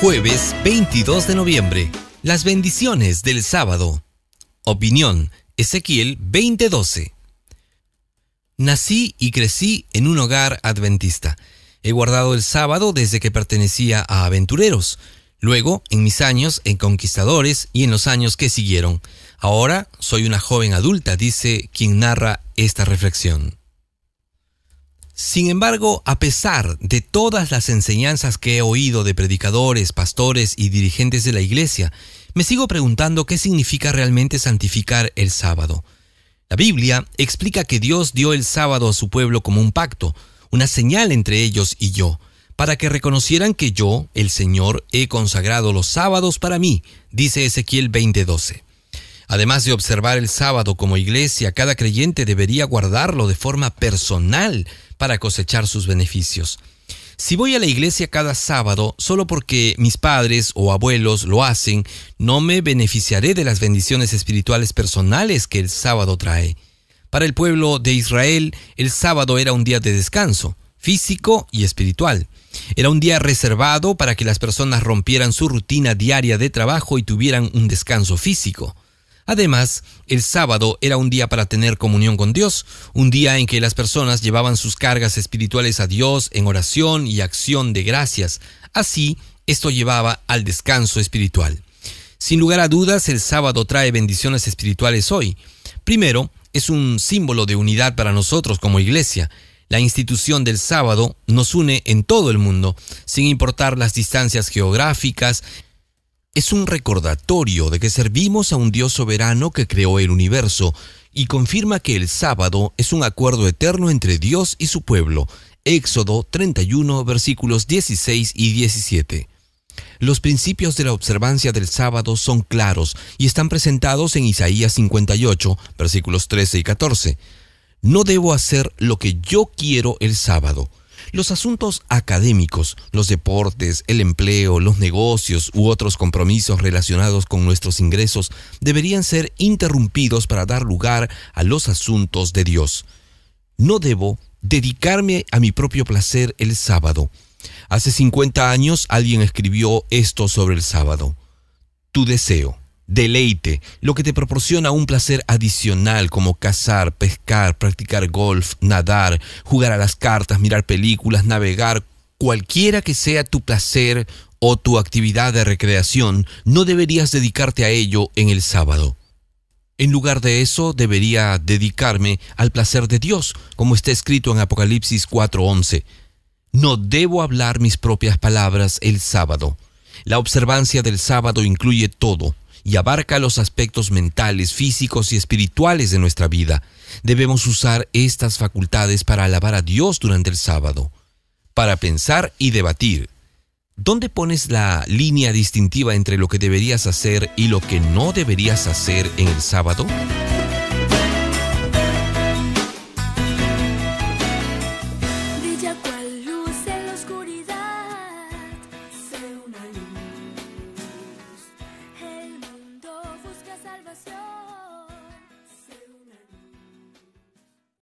Jueves 22 de noviembre. Las bendiciones del sábado. Opinión: Ezequiel 20:12. Nací y crecí en un hogar adventista. He guardado el sábado desde que pertenecía a aventureros. Luego, en mis años en conquistadores y en los años que siguieron. Ahora soy una joven adulta, dice quien narra esta reflexión. Sin embargo, a pesar de todas las enseñanzas que he oído de predicadores, pastores y dirigentes de la iglesia, me sigo preguntando qué significa realmente santificar el sábado. La Biblia explica que Dios dio el sábado a su pueblo como un pacto, una señal entre ellos y yo, para que reconocieran que yo, el Señor, he consagrado los sábados para mí, dice Ezequiel 20:12. Además de observar el sábado como iglesia, cada creyente debería guardarlo de forma personal para cosechar sus beneficios. Si voy a la iglesia cada sábado solo porque mis padres o abuelos lo hacen, no me beneficiaré de las bendiciones espirituales personales que el sábado trae. Para el pueblo de Israel, el sábado era un día de descanso, físico y espiritual. Era un día reservado para que las personas rompieran su rutina diaria de trabajo y tuvieran un descanso físico. Además, el sábado era un día para tener comunión con Dios, un día en que las personas llevaban sus cargas espirituales a Dios en oración y acción de gracias. Así, esto llevaba al descanso espiritual. Sin lugar a dudas, el sábado trae bendiciones espirituales hoy. Primero, es un símbolo de unidad para nosotros como iglesia. La institución del sábado nos une en todo el mundo, sin importar las distancias geográficas. Es un recordatorio de que servimos a un Dios soberano que creó el universo y confirma que el sábado es un acuerdo eterno entre Dios y su pueblo. Éxodo 31, versículos 16 y 17. Los principios de la observancia del sábado son claros y están presentados en Isaías 58, versículos 13 y 14. No debo hacer lo que yo quiero el sábado. Los asuntos académicos, los deportes, el empleo, los negocios u otros compromisos relacionados con nuestros ingresos deberían ser interrumpidos para dar lugar a los asuntos de Dios. No debo dedicarme a mi propio placer el sábado. Hace 50 años alguien escribió esto sobre el sábado. Tu deseo, deleite, lo que te proporciona un placer adicional como cazar, pescar, practicar golf, nadar, jugar a las cartas, mirar películas, navegar, cualquiera que sea tu placer o tu actividad de recreación, no deberías dedicarte a ello en el sábado. En lugar de eso, debería dedicarme al placer de Dios, como está escrito en Apocalipsis 4:11. No debo hablar mis propias palabras el sábado. La observancia del sábado incluye todo y abarca los aspectos mentales, físicos y espirituales de nuestra vida. Debemos usar estas facultades para alabar a Dios durante el sábado, para pensar y debatir. ¿Dónde pones la línea distintiva entre lo que deberías hacer y lo que no deberías hacer en el sábado?